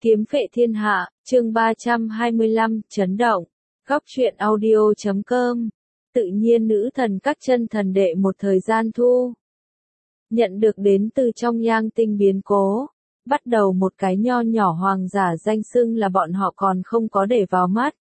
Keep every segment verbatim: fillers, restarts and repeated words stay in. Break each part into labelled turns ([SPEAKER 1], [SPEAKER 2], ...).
[SPEAKER 1] Kiếm phệ thiên hạ, chương ba trăm hai mươi lăm, chấn động. Góc truyện audio chấm com. Tự nhiên nữ thần các chân thần đệ một thời gian thu. Nhận được đến từ trong nhang tinh biến cố. Bắt đầu một cái nho nhỏ hoàng giả danh xưng là bọn họ còn không có để vào mắt.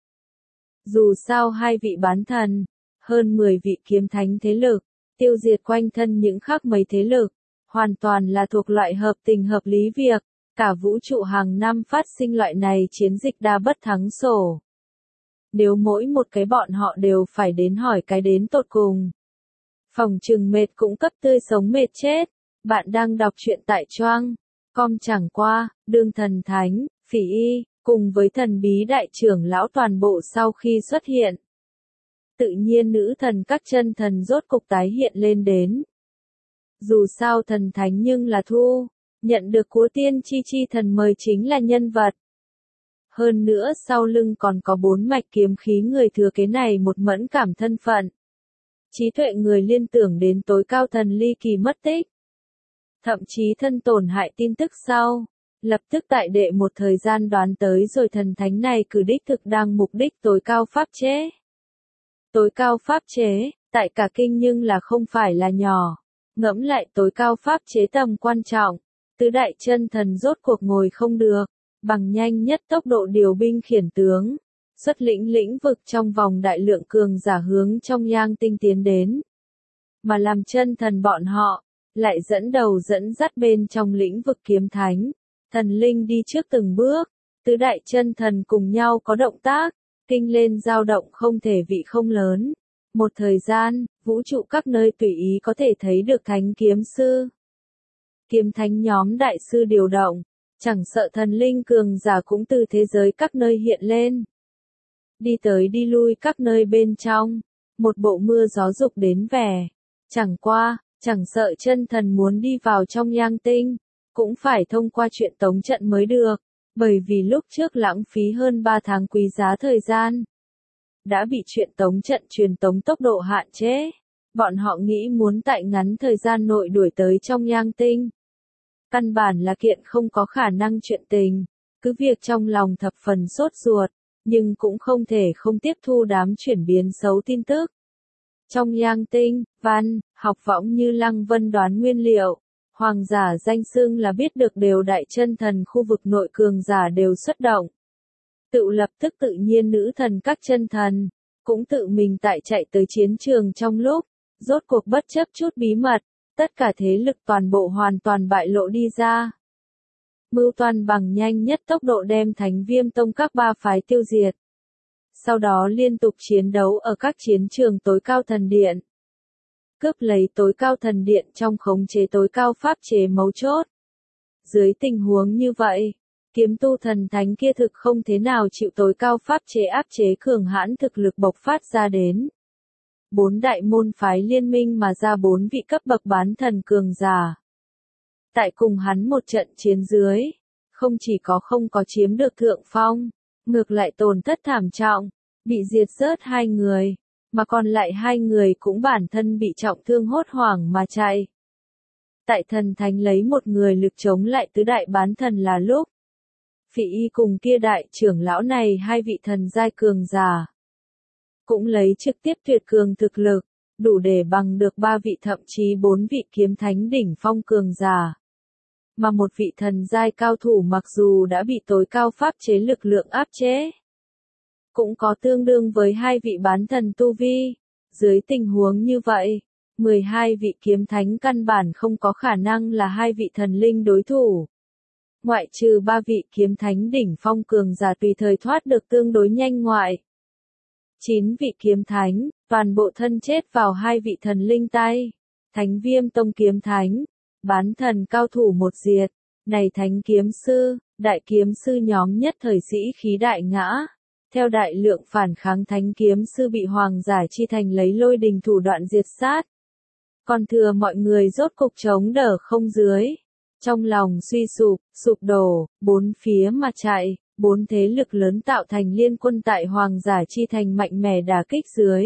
[SPEAKER 1] Dù sao hai vị bán thần, hơn mười vị kiếm thánh thế lực, tiêu diệt quanh thân những khác mấy thế lực, hoàn toàn là thuộc loại hợp tình hợp lý việc. Cả vũ trụ hàng năm phát sinh loại này chiến dịch đa bất thắng sổ. Nếu mỗi một cái bọn họ đều phải đến hỏi cái đến tột cùng. Phòng trừng mệt cũng cấp tươi sống mệt chết. Bạn đang đọc truyện tại Choang. Com chẳng qua, đương thần thánh, phỉ y, cùng với thần bí đại trưởng lão toàn bộ sau khi xuất hiện. Tự nhiên nữ thần các chân thần rốt cục tái hiện lên đến. Dù sao thần thánh nhưng là thu. Nhận được của tiên chi chi thần mời chính là nhân vật. Hơn nữa sau lưng còn có bốn mạch kiếm khí người thừa kế này một mẫn cảm thân phận. Trí tuệ người liên tưởng đến tối cao thần ly kỳ mất tích. Thậm chí thân tổn hại tin tức sau. Lập tức tại đệ một thời gian đoán tới rồi thần thánh này cử đích thực đang mục đích tối cao pháp chế. Tối cao pháp chế, tại cả kinh nhưng là không phải là nhỏ. Ngẫm lại tối cao pháp chế tầm quan trọng. Tứ đại chân thần rốt cuộc ngồi không được, bằng nhanh nhất tốc độ điều binh khiển tướng, xuất lĩnh lĩnh vực trong vòng đại lượng cường giả hướng trong nhang tinh tiến đến. Mà làm chân thần bọn họ, lại dẫn đầu dẫn dắt bên trong lĩnh vực kiếm thánh, thần linh đi trước từng bước, tứ đại chân thần cùng nhau có động tác, kinh lên dao động không thể vị không lớn. Một thời gian, vũ trụ các nơi tùy ý có thể thấy được thánh kiếm sư. Kiếm thánh nhóm đại sư điều động, chẳng sợ thần linh cường giả cũng từ thế giới các nơi hiện lên. Đi tới đi lui các nơi bên trong, một bộ mưa gió dục đến vẻ. Chẳng qua, chẳng sợ chân thần muốn đi vào trong nhang tinh, cũng phải thông qua chuyện tống trận mới được, bởi vì lúc trước lãng phí hơn ba tháng quý giá thời gian. Đã bị chuyện tống trận truyền tống tốc độ hạn chế, bọn họ nghĩ muốn tại ngắn thời gian nội đuổi tới trong nhang tinh. Căn bản là kiện không có khả năng chuyện tình, cứ việc trong lòng thập phần sốt ruột, nhưng cũng không thể không tiếp thu đám chuyển biến xấu tin tức. Trong nhang tinh, văn, học võng như Lăng Vân đoán nguyên liệu, hoàng giả danh xưng là biết được đều đại chân thần khu vực nội cường giả đều xuất động. Tự lập tức tự nhiên nữ thần các chân thần, cũng tự mình tại chạy tới chiến trường trong lúc, rốt cuộc bất chấp chút bí mật. Tất cả thế lực toàn bộ hoàn toàn bại lộ đi ra. Mưu toan bằng nhanh nhất tốc độ đem Thánh Viêm Tông các ba phái tiêu diệt. Sau đó liên tục chiến đấu ở các chiến trường tối cao thần điện. Cướp lấy tối cao thần điện trong khống chế tối cao pháp chế mấu chốt. Dưới tình huống như vậy, kiếm tu thần thánh kia thực không thế nào chịu tối cao pháp chế áp chế cường hãn thực lực bộc phát ra đến. Bốn đại môn phái liên minh mà ra bốn vị cấp bậc bán thần cường giả. Tại cùng hắn một trận chiến dưới, không chỉ có không có chiếm được thượng phong, ngược lại tổn thất thảm trọng, bị diệt rớt hai người, mà còn lại hai người cũng bản thân bị trọng thương hốt hoảng mà chạy. Tại thần thánh lấy một người lực chống lại tứ đại bán thần là lúc. Phỉ y cùng kia đại trưởng lão này hai vị thần giai cường giả. Cũng lấy trực tiếp tuyệt cường thực lực, đủ để bằng được ba vị thậm chí bốn vị kiếm thánh đỉnh phong cường giả. Mà một vị thần giai cao thủ mặc dù đã bị tối cao pháp chế lực lượng áp chế, cũng có tương đương với hai vị bán thần tu vi. Dưới tình huống như vậy, mười hai vị kiếm thánh căn bản không có khả năng là hai vị thần linh đối thủ. Ngoại trừ ba vị kiếm thánh đỉnh phong cường giả tùy thời thoát được tương đối nhanh ngoại. Chín vị kiếm thánh, toàn bộ thân chết vào hai vị thần linh tay. Thánh Viêm Tông kiếm thánh, bán thần cao thủ một diệt. Này thánh kiếm sư, đại kiếm sư nhóm nhất thời sĩ khí đại ngã. Theo đại lượng phản kháng thánh kiếm sư bị hoàng giả chi thành lấy lôi đình thủ đoạn diệt sát. Còn thừa mọi người rốt cục chống đỡ không dưới. Trong lòng suy sụp, sụp đổ, bốn phía mà chạy. Bốn thế lực lớn tạo thành liên quân tại hoàng giả chi thành mạnh mẽ đả kích dưới.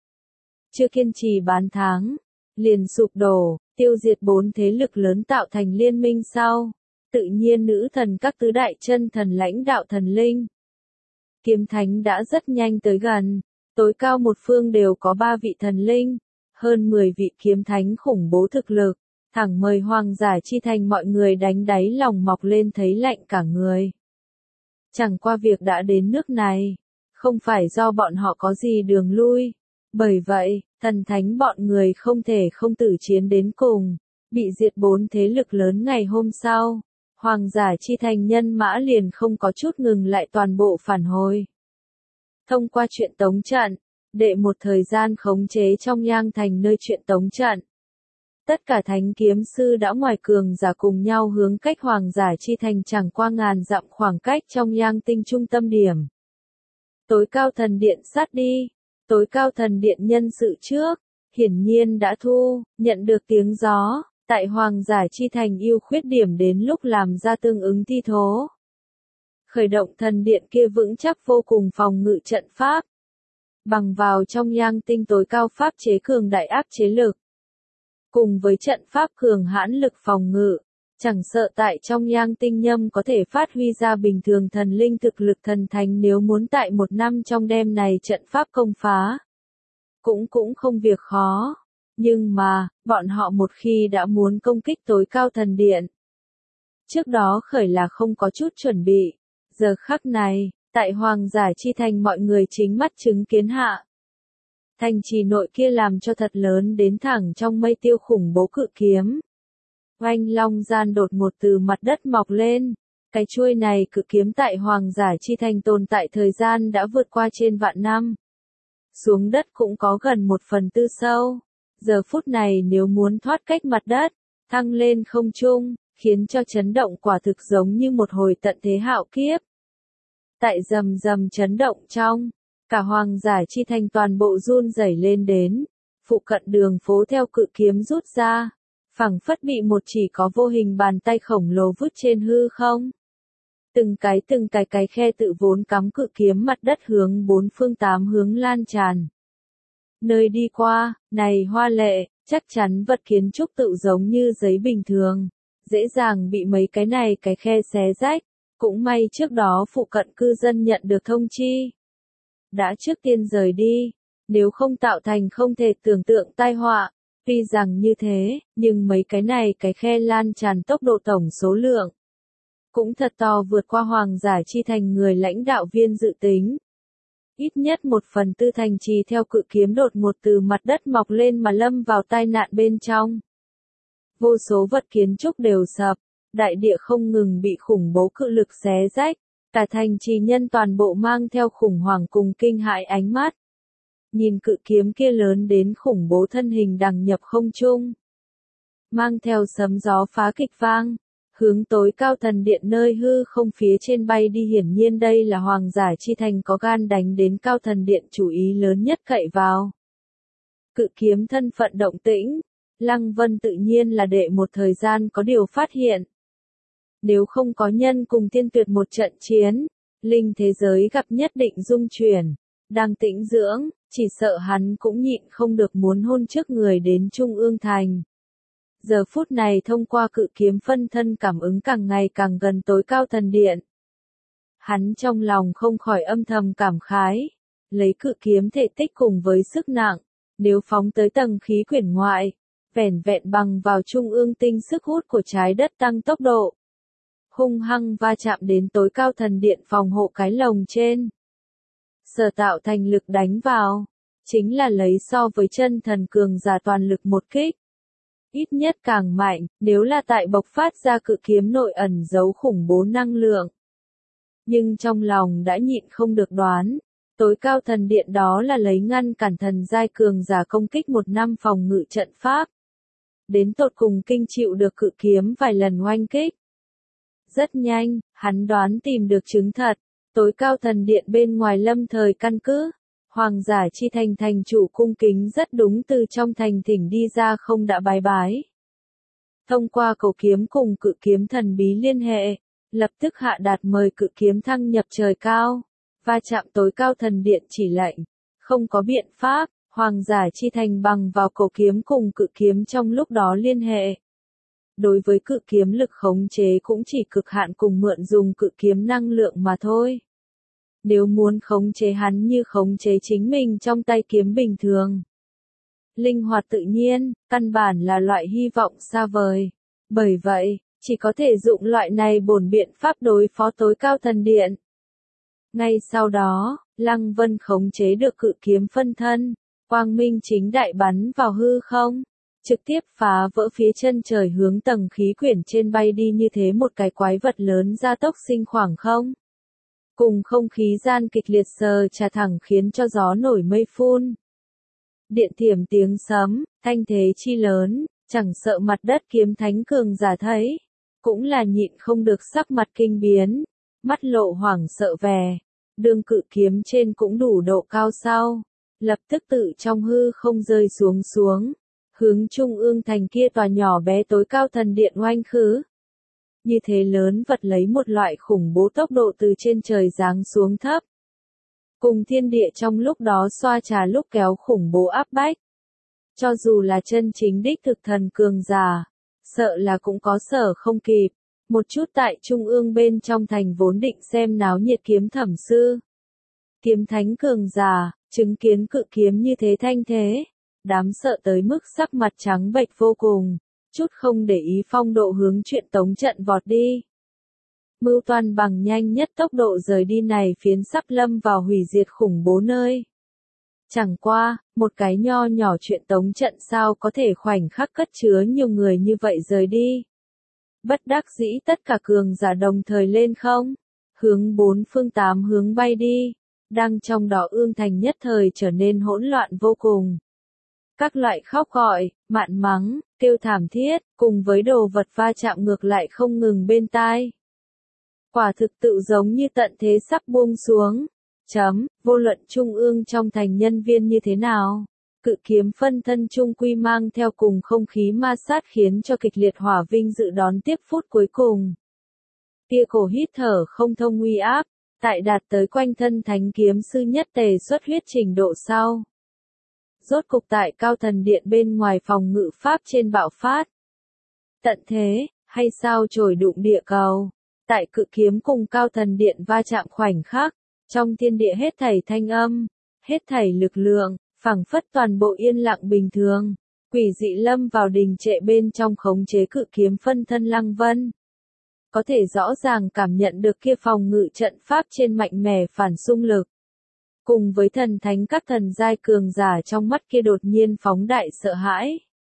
[SPEAKER 1] Chưa kiên trì bán tháng, liền sụp đổ, tiêu diệt bốn thế lực lớn tạo thành liên minh sau. Tự nhiên nữ thần các tứ đại chân thần lãnh đạo thần linh. Kiếm thánh đã rất nhanh tới gần, tối cao một phương đều có ba vị thần linh, hơn mười vị kiếm thánh khủng bố thực lực, thẳng mời Hoàng Giả Chi Thành mọi người đánh đáy lòng mọc lên thấy lạnh cả người. Chẳng qua việc đã đến nước này, không phải do bọn họ có gì đường lui, bởi vậy, thần thánh bọn người không thể không tử chiến đến cùng, bị diệt bốn thế lực lớn ngày hôm sau. Hoàng Giả Chi Thành nhân mã liền không có chút ngừng lại toàn bộ phản hồi. Thông qua chuyện tống trận, đệ một thời gian khống chế trong Nhang Thành nơi chuyện tống trận. Tất cả thánh kiếm sư đã ngoài cường giả cùng nhau hướng cách Hoàng Giả Chi Thành chẳng qua ngàn dặm khoảng cách trong Nhang Tinh trung tâm điểm. Tối cao thần điện sát đi, tối cao thần điện nhân sự trước, hiển nhiên đã thu, nhận được tiếng gió. Tại Hoàng Giả Chi Thành yêu khuyết điểm đến lúc làm ra tương ứng thi thố. Khởi động thần điện kia vững chắc vô cùng phòng ngự trận pháp. Bằng vào trong Nhang Tinh tối cao pháp chế cường đại áp chế lực. Cùng với trận pháp cường hãn lực phòng ngự, chẳng sợ tại trong Nhang Tinh nhâm có thể phát huy ra bình thường thần linh thực lực thần thánh nếu muốn tại một năm trong đêm này trận pháp công phá. Cũng cũng không việc khó. Nhưng mà, bọn họ một khi đã muốn công kích tối cao thần điện. Trước đó khởi là không có chút chuẩn bị. Giờ khắc này, tại Hoàng Giả Chi Thành mọi người chính mắt chứng kiến hạ. Thành trì nội kia làm cho thật lớn đến thẳng trong mây tiêu khủng bố cự kiếm. Oanh long gian đột một từ mặt đất mọc lên. Cái chuôi này cự kiếm tại Hoàng Giả Chi Thành tồn tại thời gian đã vượt qua trên vạn năm. Xuống đất cũng có gần một phần tư sâu. Giờ phút này nếu muốn thoát cách mặt đất, thăng lên không trung, khiến cho chấn động quả thực giống như một hồi tận thế hạo kiếp. Tại rầm rầm chấn động trong, cả Hoàng Giả Chi Thành toàn bộ run rẩy lên đến, phụ cận đường phố theo cự kiếm rút ra, phẳng phất bị một chỉ có vô hình bàn tay khổng lồ vứt trên hư không. Từng cái từng cái cái khe tự vốn cắm cự kiếm mặt đất hướng bốn phương tám hướng lan tràn. Nơi đi qua, này hoa lệ, chắc chắn vật kiến trúc tự giống như giấy bình thường, dễ dàng bị mấy cái này cái khe xé rách, cũng may trước đó phụ cận cư dân nhận được thông chi. Đã trước tiên rời đi, nếu không tạo thành không thể tưởng tượng tai họa, tuy rằng như thế, nhưng mấy cái này cái khe lan tràn tốc độ tổng số lượng. Cũng thật to vượt qua Hoàng Giả Chi Thành người lãnh đạo viên dự tính. Ít nhất một phần tư thành trì theo cự kiếm đột một từ mặt đất mọc lên mà lâm vào tai nạn bên trong. Vô số vật kiến trúc đều sập, đại địa không ngừng bị khủng bố cự lực xé rách, cả thành trì nhân toàn bộ mang theo khủng hoảng cùng kinh hãi ánh mắt. Nhìn cự kiếm kia lớn đến khủng bố thân hình đằng nhập không trung. Mang theo sấm gió phá kịch vang. Hướng tối cao thần điện nơi hư không phía trên bay đi hiển nhiên đây là Hoàng Giả Chi Thành có gan đánh đến cao thần điện chủ ý lớn nhất cậy vào. Cự kiếm thân phận động tĩnh, Lăng Vân tự nhiên là đệ một thời gian có điều phát hiện. Nếu không có nhân cùng tiên tuyệt một trận chiến, linh thế giới gặp nhất định dung chuyển, đang tĩnh dưỡng, chỉ sợ hắn cũng nhịn không được muốn hôn trước người đến Trung ương thành. Giờ phút này thông qua cự kiếm phân thân cảm ứng càng ngày càng gần tối cao thần điện. Hắn trong lòng không khỏi âm thầm cảm khái. Lấy cự kiếm thể tích cùng với sức nặng, nếu phóng tới tầng khí quyển ngoại, vẻn vẹn bằng vào trung ương tinh sức hút của trái đất tăng tốc độ. Hung hăng va chạm đến tối cao thần điện phòng hộ cái lồng trên. Sở tạo thành lực đánh vào, chính là lấy so với chân thần cường giả toàn lực một kích. Ít nhất càng mạnh, nếu là tại bộc phát ra cự kiếm nội ẩn giấu khủng bố năng lượng. Nhưng trong lòng đã nhịn không được đoán, tối cao thần điện đó là lấy ngăn cản thần giai cường giả công kích một năm phòng ngự trận pháp. Đến tột cùng kinh chịu được cự kiếm vài lần oanh kích. Rất nhanh, hắn đoán tìm được chứng thật, tối cao thần điện bên ngoài lâm thời căn cứ. Hoàng Giả Chi Thành thành chủ cung kính rất đúng từ trong thành thỉnh đi ra không đã bái bái. Thông qua cầu kiếm cùng cự kiếm thần bí liên hệ, lập tức hạ đạt mời cự kiếm thăng nhập trời cao, va chạm tối cao thần điện chỉ lệnh, không có biện pháp, Hoàng Giả Chi Thành bằng vào cầu kiếm cùng cự kiếm trong lúc đó liên hệ. đối với cự kiếm lực khống chế cũng chỉ cực hạn cùng mượn dùng cự kiếm năng lượng mà thôi. Nếu muốn khống chế hắn như khống chế chính mình trong tay kiếm bình thường, linh hoạt tự nhiên, căn bản là loại hy vọng xa vời. Bởi vậy, chỉ có thể dụng loại này bổn biện pháp đối phó tối cao thần điện. Ngay sau đó, Lăng Vân khống chế được cự kiếm phân thân, quang minh chính đại bắn vào hư không, trực tiếp phá vỡ phía chân trời hướng tầng khí quyển trên bay đi, như thế một cái quái vật lớn gia tốc sinh khoảng không. Cùng không khí gian kịch liệt sờ trà thẳng khiến cho gió nổi mây phun. Điện thiểm tiếng sấm, thanh thế chi lớn, chẳng sợ mặt đất kiếm thánh cường giả thấy, cũng là nhịn không được sắc mặt kinh biến, mắt lộ hoảng sợ vẻ. Đường cự kiếm trên cũng đủ độ cao sau, lập tức tự trong hư không rơi xuống xuống, hướng trung ương thành kia tòa nhỏ bé tối cao thần điện oanh khứ. Như thế lớn vật lấy một loại khủng bố tốc độ từ trên trời giáng xuống thấp. Cùng thiên địa trong lúc đó xoa trà lúc kéo khủng bố áp bách. Cho dù là chân chính đích thực thần cường giả, sợ là cũng có sở không kịp. Một chút tại trung ương bên trong thành vốn định xem náo nhiệt kiếm thẩm sư. Kiếm thánh cường giả, chứng kiến cự kiếm như thế thanh thế. Đám sợ tới mức sắc mặt trắng bệch vô cùng, chút không để ý phong độ hướng chuyện tống trận vọt đi. Mưu toan bằng nhanh nhất tốc độ rời đi này phiến sắp lâm vào hủy diệt khủng bố nơi. Chẳng qua, một cái nho nhỏ chuyện tống trận sao có thể khoảnh khắc cất chứa nhiều người như vậy rời đi. Bất đắc dĩ tất cả cường giả đồng thời lên không, hướng bốn phương tám hướng bay đi, đang trong đó ương thành nhất thời trở nên hỗn loạn vô cùng. Các loại khóc gọi, mạn mắng, kêu thảm thiết, cùng với đồ vật va chạm ngược lại không ngừng bên tai. Quả thực tự giống như tận thế sắp buông xuống. Chấm, vô luận trung ương trong thành nhân viên như thế nào, cự kiếm phân thân trung quy mang theo cùng không khí ma sát khiến cho kịch liệt hỏa vinh dự đón tiếp phút cuối cùng. Tia cổ hít thở không thông uy áp, tại đạt tới quanh thân thánh kiếm sư nhất tề xuất huyết trình độ sau. Rốt cục tại cao thần điện bên ngoài phòng ngự pháp trên bạo phát. Tận thế, hay sao trồi đụng địa cầu, tại cự kiếm cùng cao thần điện va chạm khoảnh khắc. Trong thiên địa hết thảy thanh âm, hết thảy lực lượng, phảng phất toàn bộ yên lặng bình thường, quỷ dị lâm vào đình trệ bên trong khống chế cự kiếm phân thân Lăng Vân. Có thể rõ ràng cảm nhận được kia phòng ngự trận pháp trên mạnh mẽ phản xung lực. Cùng với thần thánh các thần giai cường giả trong mắt kia đột nhiên phóng đại sợ hãi.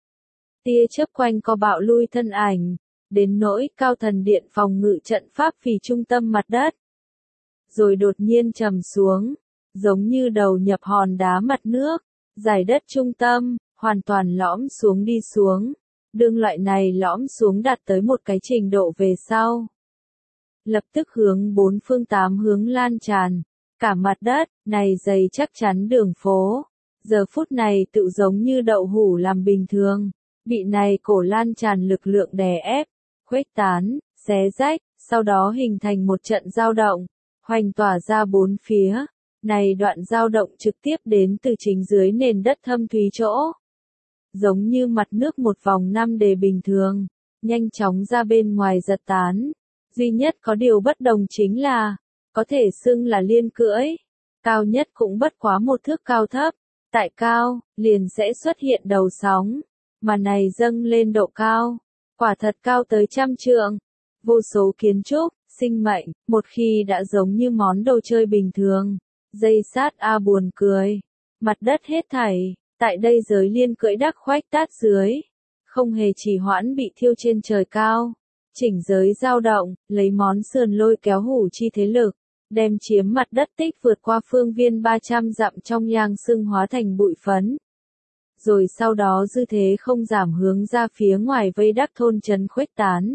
[SPEAKER 1] Tia chớp quanh co bạo lui thân ảnh, đến nỗi cao thần điện phòng ngự trận pháp vì trung tâm mặt đất. Rồi đột nhiên trầm xuống, giống như đầu nhập hòn đá mặt nước, giải đất trung tâm, hoàn toàn lõm xuống đi xuống. Đương loại này lõm xuống đạt tới một cái trình độ về sau. Lập tức hướng bốn phương tám hướng lan tràn, cả mặt đất, này dày chắc chắn đường phố. Giờ phút này tự giống như đậu hũ làm bình thường, bị này cổ lan tràn lực lượng đè ép, khuếch tán, xé rách, sau đó hình thành một trận dao động. Hoành tỏa ra bốn phía, này đoạn dao động trực tiếp đến từ chính dưới nền đất thâm thúy chỗ. Giống như mặt nước một vòng năm đề bình thường, nhanh chóng ra bên ngoài giật tán. Duy nhất có điều bất đồng chính là, có thể xưng là liên cưỡi, cao nhất cũng bất quá một thước cao thấp, tại cao, liền sẽ xuất hiện đầu sóng, mà này dâng lên độ cao, quả thật cao tới trăm trượng, vô số kiến trúc. Sinh mệnh, một khi đã giống như món đồ chơi bình thường, dây sát a buồn cười, mặt đất hết thảy, tại đây giới liên cưỡi đắc khoách tát dưới, không hề trì hoãn bị thiêu trên trời cao, chỉnh giới dao động, lấy món sườn lôi kéo hủ chi thế lực, đem chiếm mặt đất tích vượt qua phương viên ba trăm dặm trong nhang sưng hóa thành bụi phấn. Rồi sau đó dư thế không giảm hướng ra phía ngoài vây đắc thôn trấn khuếch tán.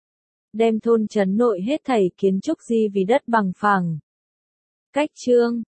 [SPEAKER 1] Đem thôn trấn nội hết thảy kiến trúc di vì đất bằng phẳng. Cách chương